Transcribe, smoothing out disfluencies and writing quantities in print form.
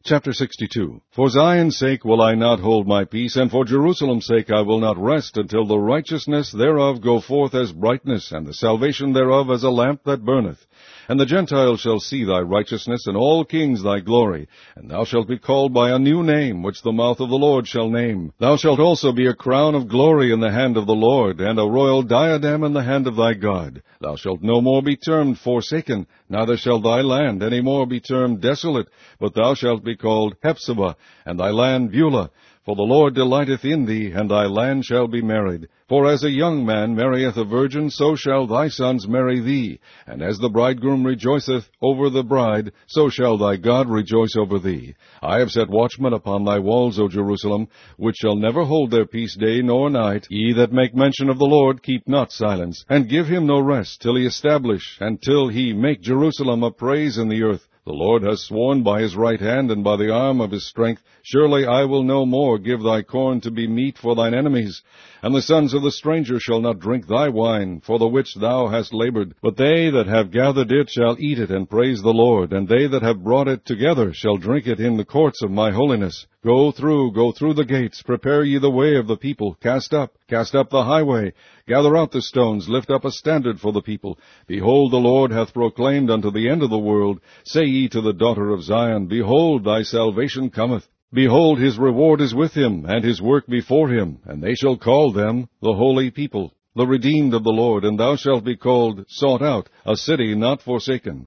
Chapter 62. For Zion's sake will I not hold my peace, and for Jerusalem's sake I will not rest, until the righteousness thereof go forth as brightness, and the salvation thereof as a lamp that burneth. And the Gentiles shall see thy righteousness, and all kings thy glory. And thou shalt be called by a new name, which the mouth of the Lord shall name. Thou shalt also be a crown of glory in the hand of the Lord, and a royal diadem in the hand of thy God. Thou shalt no more be termed forsaken, neither shall thy land any more be termed desolate, but thou shalt be called Hephzibah, and thy land Beulah. For the Lord delighteth in thee, and thy land shall be married. For as a young man marrieth a virgin, so shall thy sons marry thee. And as the bridegroom rejoiceth over the bride, so shall thy God rejoice over thee. I have set watchmen upon thy walls, O Jerusalem, which shall never hold their peace day nor night. Ye that make mention of the Lord, keep not silence, and give him no rest, till he establish, and till he make Jerusalem a praise in the earth. The Lord has sworn by his right hand, and by the arm of his strength, surely I will no more give thy corn to be meat for thine enemies. And the sons of the stranger shall not drink thy wine, for the which thou hast labored. But they that have gathered it shall eat it, and praise the Lord. And they that have brought it together shall drink it in the courts of my holiness. Go through the gates, prepare ye the way of the people. Cast up the highway. Gather out the stones, lift up a standard for the people. Behold, the Lord hath proclaimed unto the end of the world. Say ye to the daughter of Zion, Behold, thy salvation cometh. Behold, his reward is with him, and his work before him. And they shall call them the holy people, the redeemed of the Lord. And thou shalt be called Sought Out, a city not forsaken.